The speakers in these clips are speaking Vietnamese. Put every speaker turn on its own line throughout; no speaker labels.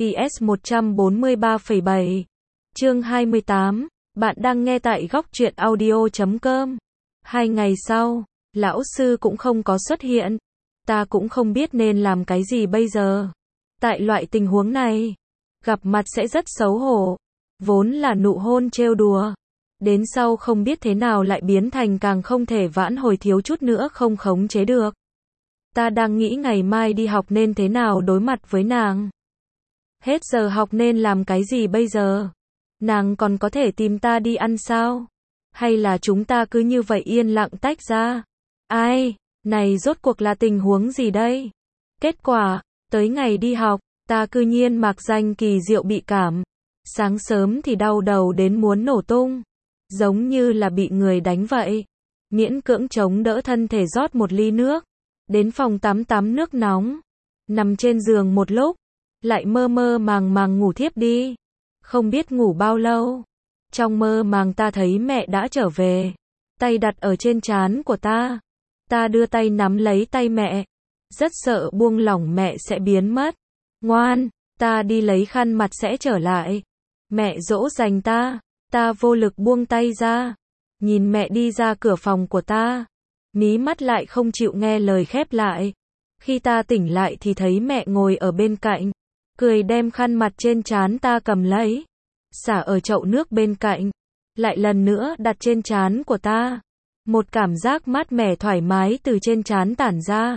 TS 143,7. Chương 28. Bạn đang nghe tại góc truyện audio.com. 2 ngày sau, lão sư cũng không có xuất hiện. Ta cũng không biết nên làm cái gì bây giờ. Tại loại tình huống này, gặp mặt sẽ rất xấu hổ. Vốn là nụ hôn trêu đùa. Đến sau không biết thế nào lại biến thành càng không thể vãn hồi, thiếu chút nữa không khống chế được. Ta đang nghĩ ngày mai đi học nên thế nào đối mặt với nàng. Hết giờ học nên làm cái gì bây giờ? Nàng còn có thể tìm ta đi ăn sao? Hay là chúng ta cứ như vậy yên lặng tách ra? Ai, này rốt cuộc là tình huống gì đây? Kết quả, tới ngày đi học, ta cư nhiên mạc danh kỳ diệu bị cảm. Sáng sớm thì đau đầu đến muốn nổ tung. Giống như là bị người đánh vậy. Miễn cưỡng chống đỡ thân thể rót một ly nước. Đến phòng tắm tắm nước nóng. Nằm trên giường một lúc. Lại mơ mơ màng màng ngủ thiếp đi. Không biết ngủ bao lâu. Trong mơ màng ta thấy mẹ đã trở về. Tay đặt ở trên trán của ta. Ta đưa tay nắm lấy tay mẹ. Rất sợ buông lỏng mẹ sẽ biến mất. Ngoan, ta đi lấy khăn mặt sẽ trở lại. Mẹ dỗ dành ta. Ta vô lực buông tay ra. Nhìn mẹ đi ra cửa phòng của ta. Mí mắt lại không chịu nghe lời khép lại. Khi ta tỉnh lại thì thấy mẹ ngồi ở bên cạnh. Cười đem khăn mặt trên trán ta cầm lấy. Xả ở chậu nước bên cạnh. Lại lần nữa đặt trên trán của ta. Một cảm giác mát mẻ thoải mái từ trên trán tản ra.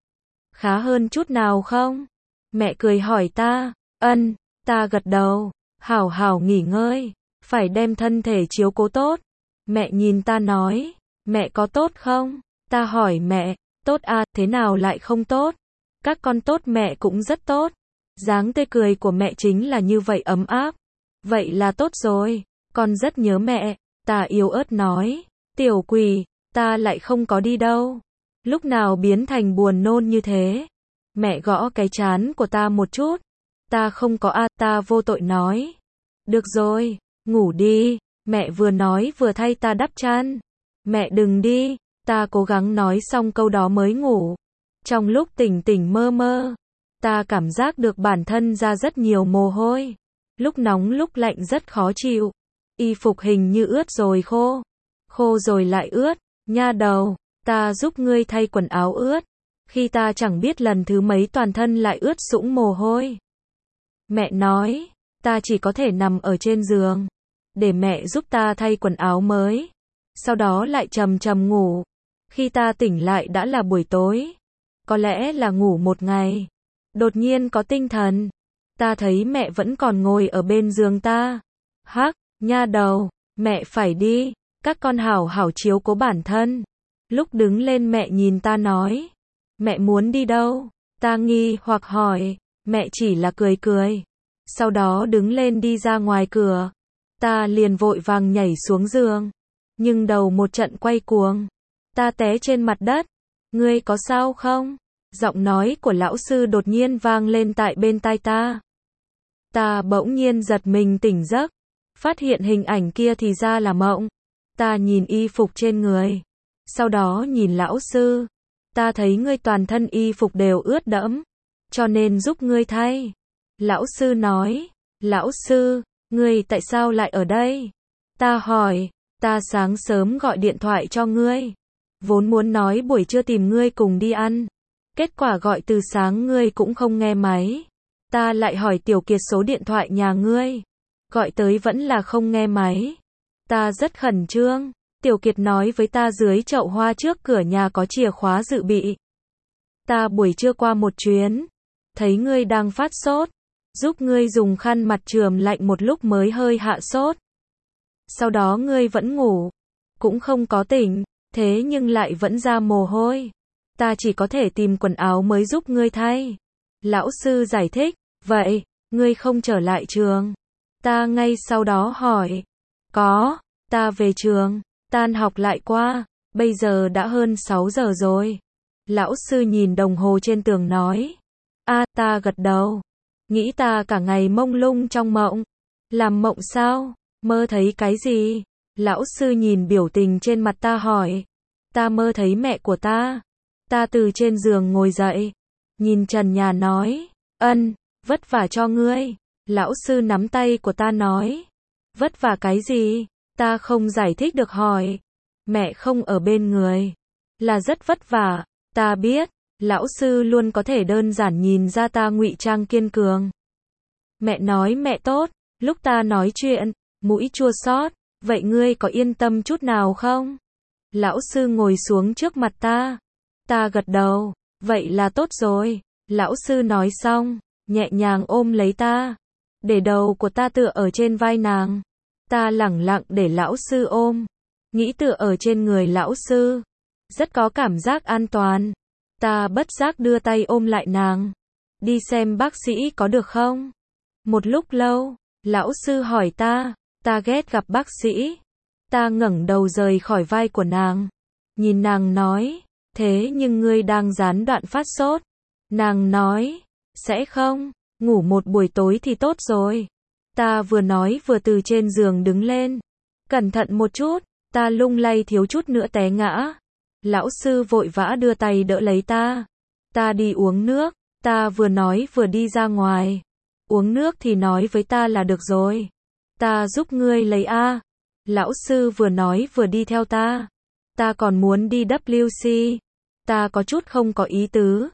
Khá hơn chút nào không? Mẹ cười hỏi ta. Ân, ta gật đầu. Hảo hảo nghỉ ngơi. Phải đem thân thể chiếu cố tốt. Mẹ nhìn ta nói. Mẹ có tốt không? Ta hỏi mẹ. Tốt à, thế nào lại không tốt? Các con tốt mẹ cũng rất tốt. Dáng tươi cười của mẹ chính là như vậy ấm áp. Vậy là tốt rồi. Con rất nhớ mẹ. Ta yếu ớt nói. Tiểu quỷ, ta lại không có đi đâu. Lúc nào biến thành buồn nôn như thế? Mẹ gõ cái trán của ta một chút. Ta không có à, ta vô tội nói. Được rồi, ngủ đi. Mẹ vừa nói vừa thay ta đắp chăn. Mẹ đừng đi. Ta cố gắng nói xong câu đó mới ngủ. Trong lúc tỉnh tỉnh mơ mơ, ta cảm giác được bản thân ra rất nhiều mồ hôi. Lúc nóng lúc lạnh rất khó chịu. Y phục hình như ướt rồi khô. Khô rồi lại ướt. Nha đầu, ta giúp ngươi thay quần áo ướt. Khi ta chẳng biết lần thứ mấy toàn thân lại ướt sũng mồ hôi. Mẹ nói, ta chỉ có thể nằm ở trên giường. Để mẹ giúp ta thay quần áo mới. Sau đó lại trầm trầm ngủ. Khi ta tỉnh lại đã là buổi tối. Có lẽ là ngủ một ngày. Đột nhiên có tinh thần. Ta thấy mẹ vẫn còn ngồi ở bên giường ta. Hắc, nha đầu, mẹ phải đi. Các con hảo hảo chiếu cố bản thân. Lúc đứng lên mẹ nhìn ta nói. Mẹ muốn đi đâu? Ta nghi hoặc hỏi. Mẹ chỉ là cười cười. Sau đó đứng lên đi ra ngoài cửa. Ta liền vội vàng nhảy xuống giường. Nhưng đầu một trận quay cuồng. Ta té trên mặt đất. Ngươi có sao không? Giọng nói của lão sư đột nhiên vang lên tại bên tai ta. Ta bỗng nhiên giật mình tỉnh giấc. Phát hiện hình ảnh kia thì ra là mộng. Ta nhìn y phục trên người. Sau đó nhìn lão sư. Ta thấy ngươi toàn thân y phục đều ướt đẫm. Cho nên giúp ngươi thay. Lão sư nói. Lão sư, ngươi tại sao lại ở đây? Ta hỏi. Ta sáng sớm gọi điện thoại cho ngươi. Vốn muốn nói buổi trưa tìm ngươi cùng đi ăn. Kết quả gọi từ sáng ngươi cũng không nghe máy. Ta lại hỏi Tiểu Kiệt số điện thoại nhà ngươi. Gọi tới vẫn là không nghe máy. Ta rất khẩn trương. Tiểu Kiệt nói với ta dưới chậu hoa trước cửa nhà có chìa khóa dự bị. Ta buổi trưa qua một chuyến. Thấy ngươi đang phát sốt. Giúp ngươi dùng khăn mặt chườm lạnh một lúc mới hơi hạ sốt. Sau đó ngươi vẫn ngủ. Cũng không có tỉnh. Thế nhưng lại vẫn ra mồ hôi. Ta chỉ có thể tìm quần áo mới giúp ngươi thay. Lão sư giải thích. Vậy, ngươi không trở lại trường? Ta ngay sau đó hỏi. Có, ta về trường. Tan học lại qua. Bây giờ đã hơn 6 giờ rồi. Lão sư nhìn đồng hồ trên tường nói. Ta gật đầu. Nghĩ ta cả ngày mông lung trong mộng. Làm mộng sao? Mơ thấy cái gì? Lão sư nhìn biểu tình trên mặt ta hỏi. Ta mơ thấy mẹ của ta. Ta từ trên giường ngồi dậy. Nhìn trần nhà nói. Ân, Vất vả cho ngươi. Lão sư nắm tay của ta nói. Vất vả cái gì? Ta không giải thích được hỏi. Mẹ không ở bên người. Là rất vất vả. Ta biết. Lão sư luôn có thể đơn giản nhìn ra ta ngụy trang kiên cường. Mẹ nói mẹ tốt. Lúc ta nói chuyện, mũi chua xót. Vậy ngươi có yên tâm chút nào không? Lão sư ngồi xuống trước mặt ta. Ta gật đầu. Vậy là tốt rồi. Lão sư nói xong, nhẹ nhàng ôm lấy ta. Để đầu của ta tựa ở trên vai nàng. Ta lẳng lặng để lão sư ôm. Nghĩ tựa ở trên người lão sư. Rất có cảm giác an toàn. Ta bất giác đưa tay ôm lại nàng. Đi xem bác sĩ có được không? Một lúc lâu, lão sư hỏi ta. Ta ghét gặp bác sĩ. Ta ngẩng đầu rời khỏi vai của nàng. Nhìn nàng nói. Thế nhưng ngươi đang gián đoạn phát sốt. Nàng nói. Sẽ không. Ngủ một buổi tối thì tốt rồi. Ta vừa nói vừa từ trên giường đứng lên. Cẩn thận một chút. Ta lung lay thiếu chút nữa té ngã. Lão sư vội vã đưa tay đỡ lấy ta. Ta đi uống nước. Ta vừa nói vừa đi ra ngoài. Uống nước thì nói với ta là được rồi. Ta giúp ngươi lấy A. Lão sư vừa nói vừa đi theo ta. Ta còn muốn đi WC. Ta có chút không có ý tứ.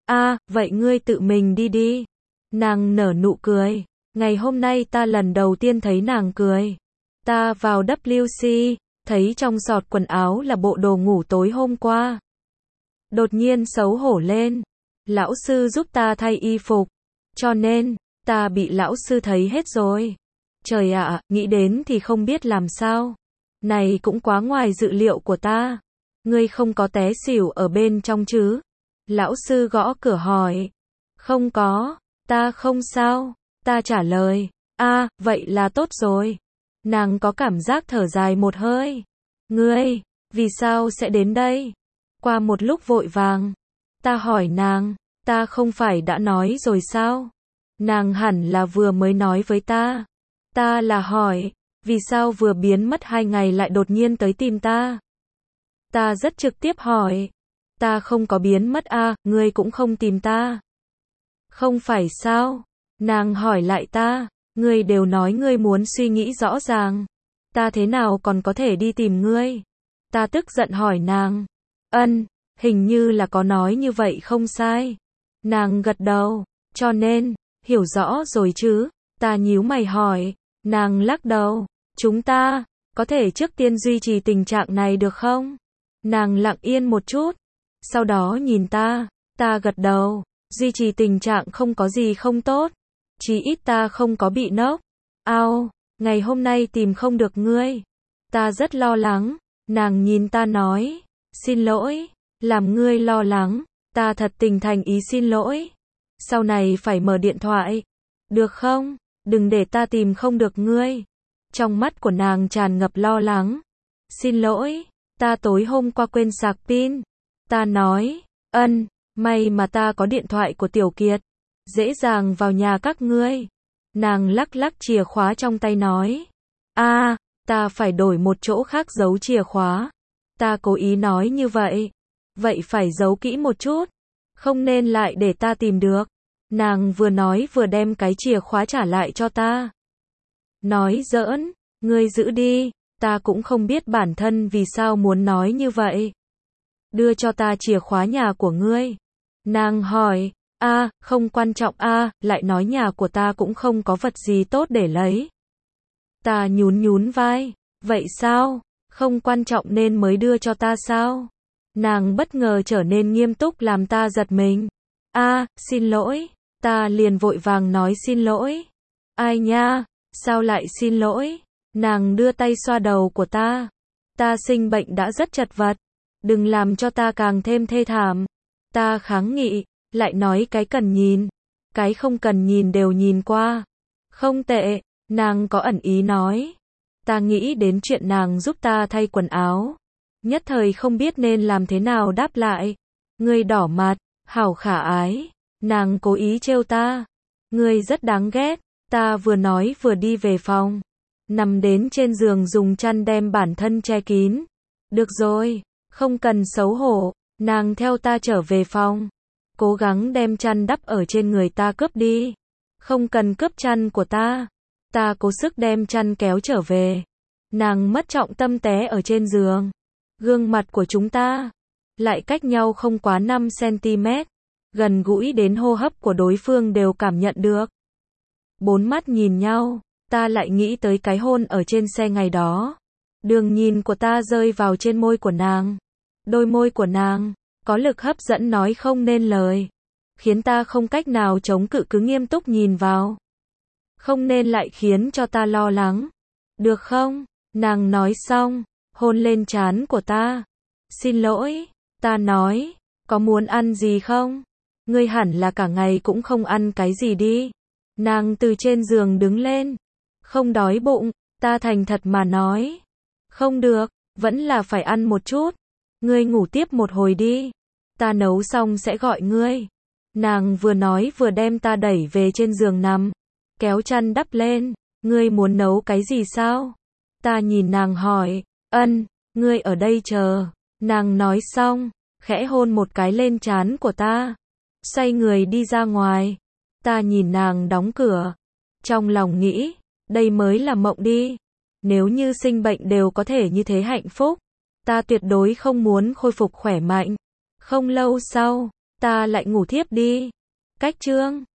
Vậy ngươi tự mình đi đi. Nàng nở nụ cười. Ngày hôm nay ta lần đầu tiên thấy nàng cười. Ta vào WC, thấy trong giọt quần áo là bộ đồ ngủ tối hôm qua. Đột nhiên xấu hổ lên. Lão sư giúp ta thay y phục. Cho nên, ta bị lão sư thấy hết rồi. Trời ạ, nghĩ đến thì không biết làm sao. Này cũng quá ngoài dự liệu của ta. Ngươi không có té xỉu ở bên trong chứ? Lão sư gõ cửa hỏi. Không có, ta không sao. Ta trả lời. Vậy là tốt rồi. Nàng có cảm giác thở dài một hơi. Ngươi, vì sao sẽ đến đây? Qua một lúc vội vàng. Ta hỏi nàng, ta không phải đã nói rồi sao? Nàng hẳn là vừa mới nói với ta. Ta là hỏi, vì sao vừa biến mất 2 ngày lại đột nhiên tới tìm ta? Ta rất trực tiếp hỏi. Ta không có biến mất ngươi cũng không tìm ta. Không phải sao? Nàng hỏi lại ta. Ngươi đều nói ngươi muốn suy nghĩ rõ ràng. Ta thế nào còn có thể đi tìm ngươi? Ta tức giận hỏi nàng. Hình như là có nói như vậy không sai. Nàng gật đầu. Cho nên, hiểu rõ rồi chứ? Ta nhíu mày hỏi. Nàng lắc đầu. Chúng ta, có thể trước tiên duy trì tình trạng này được không? Nàng lặng yên một chút. Sau đó nhìn ta. Ta gật đầu. Duy trì tình trạng không có gì không tốt. Chí ít ta không có bị nốc. Ngày hôm nay tìm không được ngươi. Ta rất lo lắng. Nàng nhìn ta nói. Xin lỗi. Làm ngươi lo lắng. Ta thật tình thành ý xin lỗi. Sau này phải mở điện thoại. Được không? Đừng để ta tìm không được ngươi. Trong mắt của nàng tràn ngập lo lắng. Xin lỗi. Ta tối hôm qua quên sạc pin. Ta nói. May mà ta có điện thoại của Tiểu Kiệt. Dễ dàng vào nhà các ngươi. Nàng lắc lắc chìa khóa trong tay nói. Ta phải đổi một chỗ khác giấu chìa khóa. Ta cố ý nói như vậy. Vậy phải giấu kỹ một chút. Không nên lại để ta tìm được. Nàng vừa nói vừa đem cái chìa khóa trả lại cho ta. Nói giỡn, ngươi giữ đi. Ta cũng không biết bản thân vì sao muốn nói như vậy. Đưa cho ta chìa khóa nhà của ngươi. Nàng hỏi. Không quan trọng lại nói nhà của ta cũng không có vật gì tốt để lấy. Ta nhún vai. Vậy sao? Không quan trọng nên mới đưa cho ta sao? Nàng bất ngờ trở nên nghiêm túc làm ta giật mình. Xin lỗi. Ta liền vội vàng nói xin lỗi. Ai nha? Sao lại xin lỗi? Nàng đưa tay xoa đầu của ta. Ta sinh bệnh đã rất chật vật. Đừng làm cho ta càng thêm thê thảm. Ta kháng nghị. Lại nói cái cần nhìn. Cái không cần nhìn đều nhìn qua. Không tệ. Nàng có ẩn ý nói. Ta nghĩ đến chuyện nàng giúp ta thay quần áo. Nhất thời không biết nên làm thế nào đáp lại. Ngươi đỏ mặt. Hảo khả ái. Nàng cố ý trêu ta. Ngươi rất đáng ghét. Ta vừa nói vừa đi về phòng. Nằm đến trên giường dùng chăn đem bản thân che kín. Được rồi. Không cần xấu hổ. Nàng theo ta trở về phòng. Cố gắng đem chăn đắp ở trên người ta cướp đi. Không cần cướp chăn của ta. Ta cố sức đem chăn kéo trở về. Nàng mất trọng tâm té ở trên giường. Gương mặt của chúng ta lại cách nhau không quá 5 cm, gần gũi đến hô hấp của đối phương đều cảm nhận được. Bốn mắt nhìn nhau, ta lại nghĩ tới cái hôn ở trên xe ngày đó. Đường nhìn của ta rơi vào trên môi của nàng. Đôi môi của nàng có lực hấp dẫn nói không nên lời, khiến ta không cách nào chống cự, cứ nghiêm túc nhìn vào. Không nên lại khiến cho ta lo lắng. Được không? Nàng nói xong, hôn lên trán của ta. Xin lỗi, ta nói, có muốn ăn gì không? Ngươi hẳn là cả ngày cũng không ăn cái gì đi. Nàng từ trên giường đứng lên. Không đói bụng, ta thành thật mà nói. Không được, vẫn là phải ăn một chút. Ngươi ngủ tiếp một hồi đi. Ta nấu xong sẽ gọi ngươi. Nàng vừa nói vừa đem ta đẩy về trên giường nằm, kéo chăn đắp lên. Ngươi muốn nấu cái gì sao? Ta nhìn nàng hỏi. Ngươi ở đây chờ. Nàng nói xong, khẽ hôn một cái lên trán của ta. Xoay người đi ra ngoài. Ta nhìn nàng đóng cửa. Trong lòng nghĩ, đây mới là mộng đi. Nếu như sinh bệnh đều có thể như thế hạnh phúc, ta tuyệt đối không muốn khôi phục khỏe mạnh. Không lâu sau, ta lại ngủ thiếp đi. Cách chương